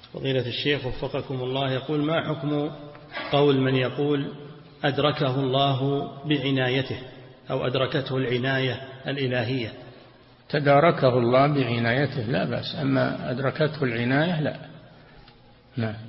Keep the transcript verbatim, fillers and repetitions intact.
فضيلة الشيخ وفقكم الله، يقول: ما حكم قول من يقول أدركه الله بعنايته أو أدركته العناية الإلهية؟ تداركه الله بعنايته لا بأس، أما أدركته العناية لا. نعم.